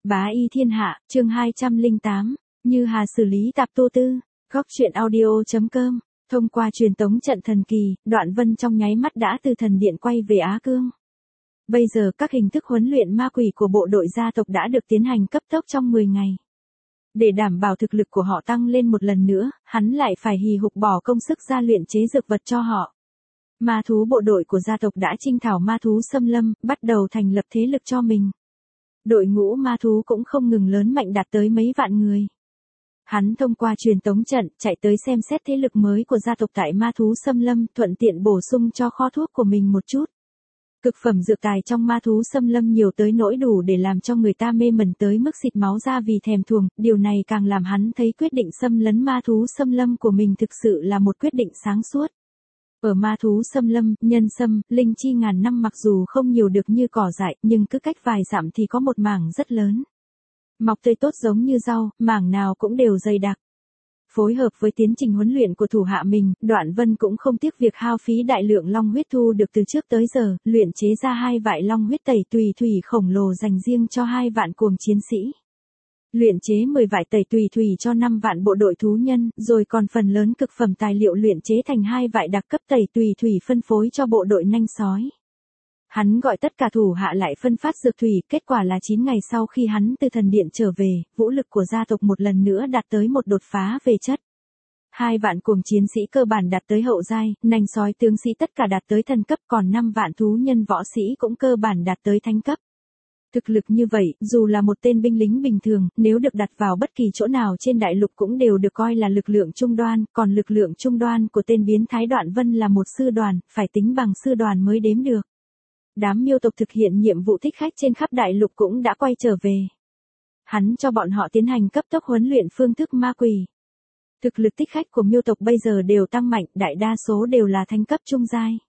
Bá y thiên hạ, chương 208, Như Hà xử lý tạp tô tư. Góc truyện audio.com. Thông qua truyền tống trận thần kỳ, Đoạn Vân trong nháy mắt đã từ thần điện quay về Á Cương. Bây giờ các hình thức huấn luyện ma quỷ của bộ đội gia tộc đã được tiến hành cấp tốc trong 10 ngày. Để đảm bảo thực lực của họ tăng lên một lần nữa, hắn lại phải hì hục bỏ công sức ra luyện chế dược vật cho họ. Ma thú bộ đội của gia tộc đã chinh thảo ma thú xâm lâm, bắt đầu thành lập thế lực cho mình. Đội ngũ ma thú cũng không ngừng lớn mạnh đạt tới mấy vạn người. Hắn thông qua truyền tống trận, chạy tới xem xét thế lực mới của gia tộc tại ma thú xâm lâm, thuận tiện bổ sung cho kho thuốc của mình một chút. Cực phẩm dược tài trong ma thú xâm lâm nhiều tới nỗi đủ để làm cho người ta mê mẩn tới mức xịt máu ra vì thèm thuồng, điều này càng làm hắn thấy quyết định xâm lấn ma thú xâm lâm của mình thực sự là một quyết định sáng suốt. Ở ma thú xâm lâm, nhân sâm, linh chi ngàn năm mặc dù không nhiều được như cỏ dại, nhưng cứ cách vài dặm thì có một mảng rất lớn. Mọc tươi tốt giống như rau, mảng nào cũng đều dày đặc. Phối hợp với tiến trình huấn luyện của thủ hạ mình, Đoạn Vân cũng không tiếc việc hao phí đại lượng long huyết thu được từ trước tới giờ, luyện chế ra 2 vại long huyết tẩy tùy thủy khổng lồ dành riêng cho 2 vạn cuồng chiến sĩ. Luyện chế 10 vại tẩy tùy thủy cho 5 vạn bộ đội thú nhân, rồi còn phần lớn cực phẩm tài liệu luyện chế thành 2 vại đặc cấp tẩy tùy thủy phân phối cho bộ đội nanh sói. Hắn gọi tất cả thủ hạ lại phân phát dược thủy, kết quả là 9 ngày sau khi hắn từ thần điện trở về, vũ lực của gia tộc một lần nữa đạt tới một đột phá về chất. 2 vạn cuồng chiến sĩ cơ bản đạt tới hậu giai, nanh sói tướng sĩ tất cả đạt tới thần cấp, còn 5 vạn thú nhân võ sĩ cũng cơ bản đạt tới thánh cấp. Thực lực như vậy, dù là một tên binh lính bình thường, nếu được đặt vào bất kỳ chỗ nào trên đại lục cũng đều được coi là lực lượng trung đoan, còn lực lượng trung đoan của tên biến thái Đoạn Vân là một sư đoàn, phải tính bằng sư đoàn mới đếm được. Đám miêu tộc thực hiện nhiệm vụ thích khách trên khắp đại lục cũng đã quay trở về. Hắn cho bọn họ tiến hành cấp tốc huấn luyện phương thức ma quỷ. Thực lực thích khách của miêu tộc bây giờ đều tăng mạnh, đại đa số đều là thánh cấp trung giai.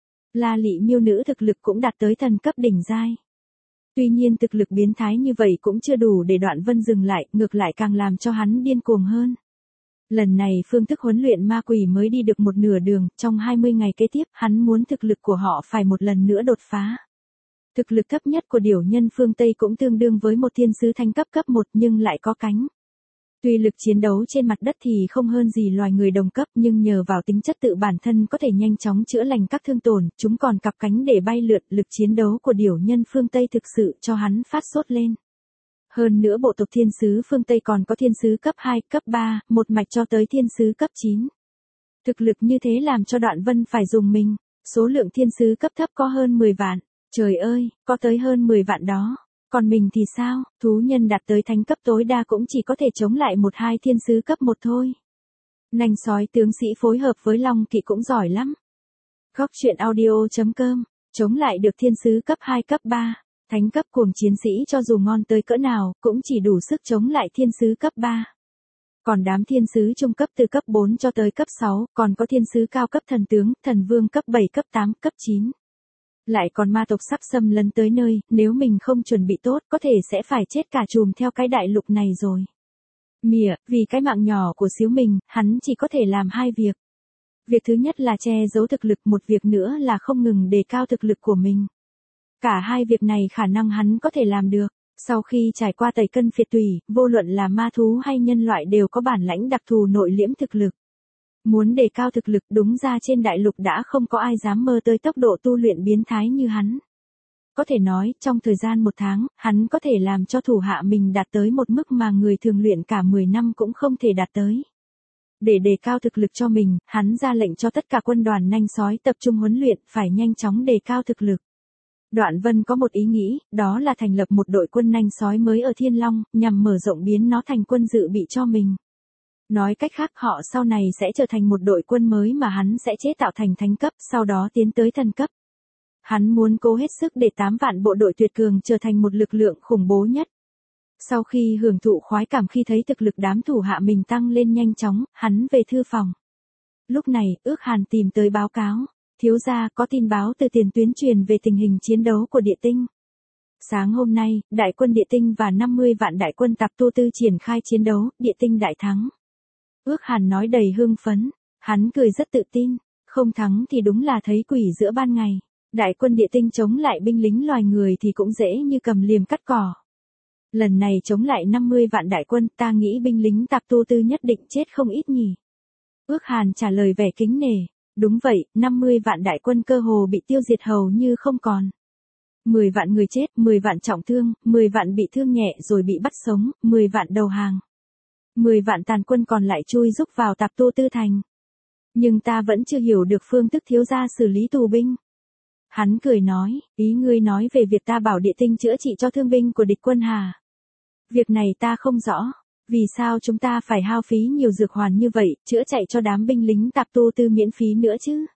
La lị miêu nữ thực lực cũng đạt tới thần cấp đỉnh giai. Tuy nhiên thực lực biến thái như vậy cũng chưa đủ để Đoạn Vân dừng lại, ngược lại càng làm cho hắn điên cuồng hơn. Lần này phương thức huấn luyện ma quỷ mới đi được một nửa đường, trong 20 ngày kế tiếp, hắn muốn thực lực của họ phải một lần nữa đột phá. Thực lực thấp nhất của điểu nhân phương Tây cũng tương đương với một thiên sứ thánh cấp cấp 1 nhưng lại có cánh. Tuy lực chiến đấu trên mặt đất thì không hơn gì loài người đồng cấp nhưng nhờ vào tính chất tự bản thân có thể nhanh chóng chữa lành các thương tổn, chúng còn cặp cánh để bay lượn, lực chiến đấu của điểu nhân phương Tây thực sự cho hắn phát sốt lên. Hơn nữa bộ tộc thiên sứ phương Tây còn có thiên sứ cấp 2, cấp 3, một mạch cho tới thiên sứ cấp 9. Thực lực như thế làm cho Đoạn Vân phải dùng mình, số lượng thiên sứ cấp thấp có hơn 10 vạn, trời ơi, có tới hơn 10 vạn đó. Còn mình thì sao, thú nhân đạt tới thánh cấp tối đa cũng chỉ có thể chống lại 1-2 thiên sứ cấp 1 thôi. Nanh sói tướng sĩ phối hợp với long kỵ cũng giỏi lắm. Góc truyện audio.com, chống lại được thiên sứ cấp 2 cấp 3. Thánh cấp cuồng chiến sĩ cho dù ngon tới cỡ nào, cũng chỉ đủ sức chống lại thiên sứ cấp 3. Còn đám thiên sứ trung cấp từ cấp 4 cho tới cấp 6, còn có thiên sứ cao cấp thần tướng, thần vương cấp 7, cấp 8, cấp 9. Lại còn ma tộc sắp xâm lấn tới nơi, nếu mình không chuẩn bị tốt, có thể sẽ phải chết cả chùm theo cái đại lục này rồi. Mỉa, vì cái mạng nhỏ của xíu mình, hắn chỉ có thể làm 2 việc. Việc thứ nhất là che giấu thực lực, một việc nữa là không ngừng đề cao thực lực của mình. Cả 2 việc này khả năng hắn có thể làm được. Sau khi trải qua tẩy cân phiệt tủy, vô luận là ma thú hay nhân loại đều có bản lãnh đặc thù nội liễm thực lực. Muốn đề cao thực lực đúng ra trên đại lục đã không có ai dám mơ tới tốc độ tu luyện biến thái như hắn. Có thể nói, trong thời gian 1 tháng, hắn có thể làm cho thủ hạ mình đạt tới một mức mà người thường luyện cả 10 năm cũng không thể đạt tới. Để đề cao thực lực cho mình, hắn ra lệnh cho tất cả quân đoàn nanh sói tập trung huấn luyện, phải nhanh chóng đề cao thực lực. Đoạn Vân có một ý nghĩ, đó là thành lập một đội quân nanh sói mới ở Thiên Long, nhằm mở rộng biến nó thành quân dự bị cho mình. Nói cách khác họ sau này sẽ trở thành một đội quân mới mà hắn sẽ chế tạo thành thánh cấp, sau đó tiến tới thần cấp. Hắn muốn cố hết sức để 8 vạn bộ đội tuyệt cường trở thành một lực lượng khủng bố nhất. Sau khi hưởng thụ khoái cảm khi thấy thực lực đám thủ hạ mình tăng lên nhanh chóng, hắn về thư phòng. Lúc này, Ước Hàn tìm tới báo cáo. Thiếu gia có tin báo từ tiền tuyến truyền về tình hình chiến đấu của địa tinh. Sáng hôm nay, đại quân địa tinh và 50 vạn đại quân tạp tô tư triển khai chiến đấu, địa tinh đại thắng. Ước Hàn nói đầy hưng phấn, hắn cười rất tự tin, không thắng thì đúng là thấy quỷ giữa ban ngày. Đại quân địa tinh chống lại binh lính loài người thì cũng dễ như cầm liềm cắt cỏ. Lần này chống lại 50 vạn đại quân, ta nghĩ binh lính Tạp Tu Tư nhất định chết không ít nhỉ. Ước Hàn trả lời vẻ kính nể. Đúng vậy, 50 vạn đại quân cơ hồ bị tiêu diệt hầu như không còn. 10 vạn người chết, 10 vạn trọng thương, 10 vạn bị thương nhẹ rồi bị bắt sống, 10 vạn đầu hàng. 10 vạn tàn quân còn lại chui rúc vào Tạp Tu Tư thành. Nhưng ta vẫn chưa hiểu được phương thức thiếu gia xử lý tù binh. Hắn cười nói, ý ngươi nói về việc ta bảo địa tinh chữa trị cho thương binh của địch quân hả? Việc này ta không rõ. Vì sao chúng ta phải hao phí nhiều dược hoàn như vậy, chữa chạy cho đám binh lính Tạp Tu Tư miễn phí nữa chứ?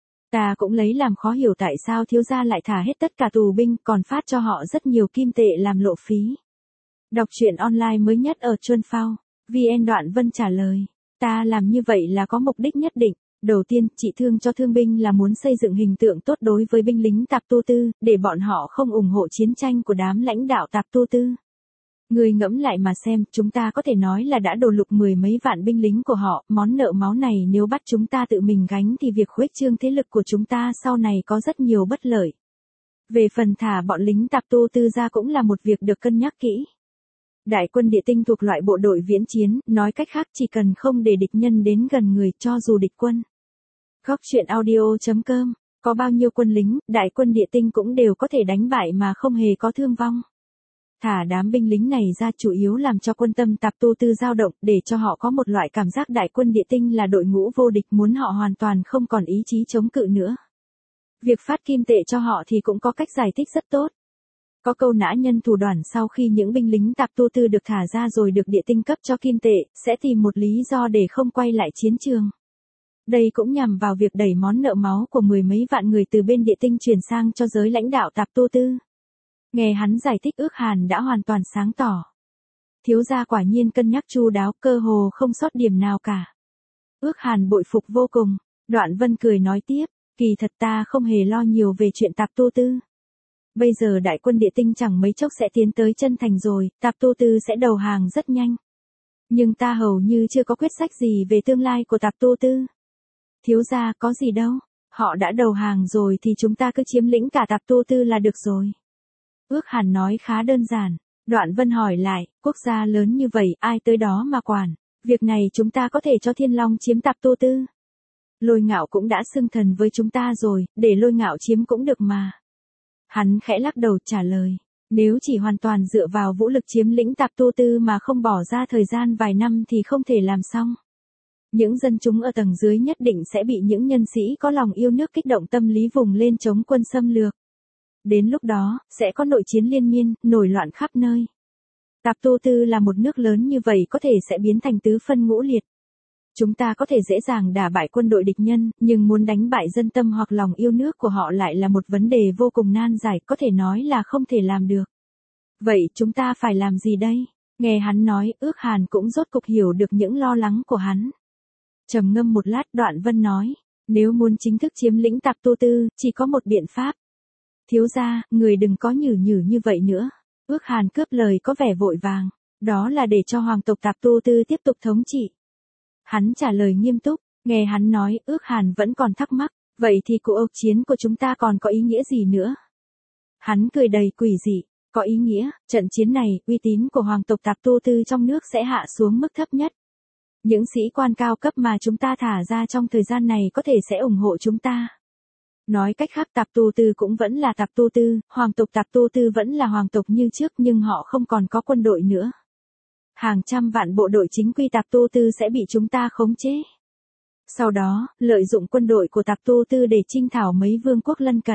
Ta cũng lấy làm khó hiểu tại sao thiếu gia lại thả hết tất cả tù binh, còn phát cho họ rất nhiều kim tệ làm lộ phí. Đọc truyện online mới nhất ở Chuân Phao. VN Đoạn Vân trả lời, ta làm như vậy là có mục đích nhất định. Đầu tiên, trị thương cho thương binh là muốn xây dựng hình tượng tốt đối với binh lính Tạp Tu Tư, để bọn họ không ủng hộ chiến tranh của đám lãnh đạo Tạp Tu Tư. Ngươi ngẫm lại mà xem, chúng ta có thể nói là đã đổ lục 10 mấy vạn binh lính của họ, món nợ máu này nếu bắt chúng ta tự mình gánh thì việc khuếch trương thế lực của chúng ta sau này có rất nhiều bất lợi. Về phần thả bọn lính Tạp Tu Tư ra cũng là một việc được cân nhắc kỹ. Đại quân địa tinh thuộc loại bộ đội viễn chiến, nói cách khác chỉ cần không để địch nhân đến gần người cho dù địch quân. Góc truyện audio.com, có bao nhiêu quân lính, đại quân địa tinh cũng đều có thể đánh bại mà không hề có thương vong. Thả đám binh lính này ra chủ yếu làm cho quân tâm Tạp Tu Tư dao động, để cho họ có một loại cảm giác đại quân địa tinh là đội ngũ vô địch, muốn họ hoàn toàn không còn ý chí chống cự nữa. Việc phát kim tệ cho họ thì cũng có cách giải thích rất tốt. Có câu nã nhân thủ đoạn sau khi những binh lính Tạp Tu Tư được thả ra rồi được địa tinh cấp cho kim tệ, sẽ tìm một lý do để không quay lại chiến trường. Đây cũng nhằm vào việc đẩy món nợ máu của 10 mấy vạn người từ bên địa tinh chuyển sang cho giới lãnh đạo Tạp Tu Tư. Nghe hắn giải thích, Ước Hàn đã hoàn toàn sáng tỏ. Thiếu gia quả nhiên cân nhắc chu đáo, cơ hồ không sót điểm nào cả. Ước Hàn bội phục vô cùng. Đoạn Vân cười nói tiếp, kỳ thật ta không hề lo nhiều về chuyện Tạp Tu Tư. Bây giờ đại quân địa tinh chẳng mấy chốc sẽ tiến tới chân thành rồi, Tạp Tu Tư sẽ đầu hàng rất nhanh. Nhưng ta hầu như chưa có quyết sách gì về tương lai của Tạp Tu Tư. Thiếu gia có gì đâu, họ đã đầu hàng rồi thì chúng ta cứ chiếm lĩnh cả Tạp Tu Tư là được rồi. Ước Hàn nói khá đơn giản. Đoạn Vân hỏi lại, quốc gia lớn như vậy ai tới đó mà quản, việc này chúng ta có thể cho Thiên Long chiếm Tạp Tu Tư. Lôi Ngạo cũng đã xưng thần với chúng ta rồi, để Lôi Ngạo chiếm cũng được mà. Hắn khẽ lắc đầu trả lời, nếu chỉ hoàn toàn dựa vào vũ lực chiếm lĩnh Tạp Tu Tư mà không bỏ ra thời gian vài năm thì không thể làm xong. Những dân chúng ở tầng dưới nhất định sẽ bị những nhân sĩ có lòng yêu nước kích động tâm lý vùng lên chống quân xâm lược. Đến lúc đó, sẽ có nội chiến liên miên, nổi loạn khắp nơi. Tạp Tu Tư là một nước lớn như vậy có thể sẽ biến thành tứ phân ngũ liệt. Chúng ta có thể dễ dàng đả bại quân đội địch nhân, nhưng muốn đánh bại dân tâm hoặc lòng yêu nước của họ lại là một vấn đề vô cùng nan giải, có thể nói là không thể làm được. Vậy chúng ta phải làm gì đây? Nghe hắn nói, Ước Hàn cũng rốt cục hiểu được những lo lắng của hắn. Trầm ngâm một lát, Đoạn Vân nói, nếu muốn chính thức chiếm lĩnh Tạp Tu Tư, chỉ có một biện pháp. Thiếu gia, người đừng có nhử nhử như vậy nữa. Ước Hàn cướp lời có vẻ vội vàng. Đó là để cho hoàng tộc Tạp Tu Tư tiếp tục thống trị. Hắn trả lời nghiêm túc, nghe hắn nói, Ước Hàn vẫn còn thắc mắc, vậy thì cuộc chiến của chúng ta còn có ý nghĩa gì nữa? Hắn cười đầy quỷ dị, có ý nghĩa, trận chiến này, uy tín của hoàng tộc Tạp Tu Tư trong nước sẽ hạ xuống mức thấp nhất. Những sĩ quan cao cấp mà chúng ta thả ra trong thời gian này có thể sẽ ủng hộ chúng ta. Nói cách khác, Tạp Tu Tư cũng vẫn là Tạp Tu Tư, hoàng tộc Tạp Tu Tư vẫn là hoàng tộc như trước nhưng họ không còn có quân đội nữa. Hàng trăm vạn bộ đội chính quy Tạp Tu Tư sẽ bị chúng ta khống chế. Sau đó, lợi dụng quân đội của Tạp Tu Tư để chinh thảo mấy vương quốc lân cận.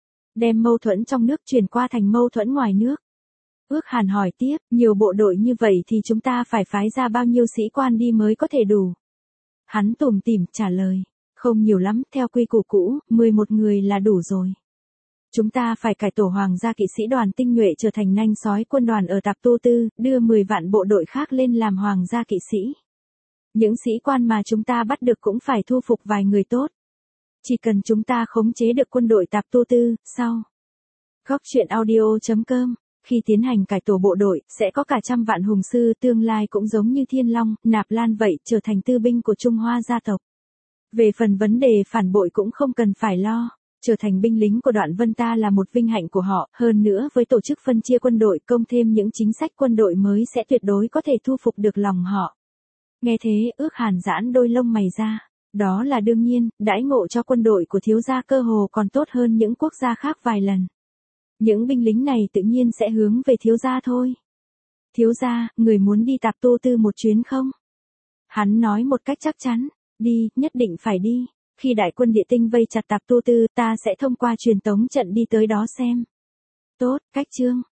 Đem mâu thuẫn trong nước chuyển qua thành mâu thuẫn ngoài nước. Ước Hàn hỏi tiếp, nhiều bộ đội như vậy thì chúng ta phải phái ra bao nhiêu sĩ quan đi mới có thể đủ? Hắn tủm tỉm trả lời, không nhiều lắm, theo quy củ cũ, 11 người là đủ rồi. Chúng ta phải cải tổ hoàng gia kỵ sĩ đoàn tinh nhuệ trở thành nanh sói quân đoàn ở Tạp Tu Tư, đưa 10 vạn bộ đội khác lên làm hoàng gia kỵ sĩ. Những sĩ quan mà chúng ta bắt được cũng phải thu phục vài người tốt. Chỉ cần chúng ta khống chế được quân đội Tạp Tu Tư, sau. Góc truyện audio.com, khi tiến hành cải tổ bộ đội, sẽ có cả trăm vạn hùng sư tương lai cũng giống như Thiên Long, Nạp Lan vậy, trở thành tư binh của Trung Hoa gia tộc. Về phần vấn đề phản bội cũng không cần phải lo. Trở thành binh lính của Đoạn Vân ta là một vinh hạnh của họ, hơn nữa với tổ chức phân chia quân đội công thêm những chính sách quân đội mới sẽ tuyệt đối có thể thu phục được lòng họ. Nghe thế, Ước Hàn giãn đôi lông mày ra. Đó là đương nhiên, đãi ngộ cho quân đội của thiếu gia cơ hồ còn tốt hơn những quốc gia khác vài lần. Những binh lính này tự nhiên sẽ hướng về thiếu gia thôi. Thiếu gia, người muốn đi Tạp Tu Tư một chuyến không? Hắn nói một cách chắc chắn, đi, nhất định phải đi. Khi đại quân địa tinh vây chặt Tạp Tu Tư, ta sẽ thông qua truyền tống trận đi tới đó xem. Tốt, Cách Chương.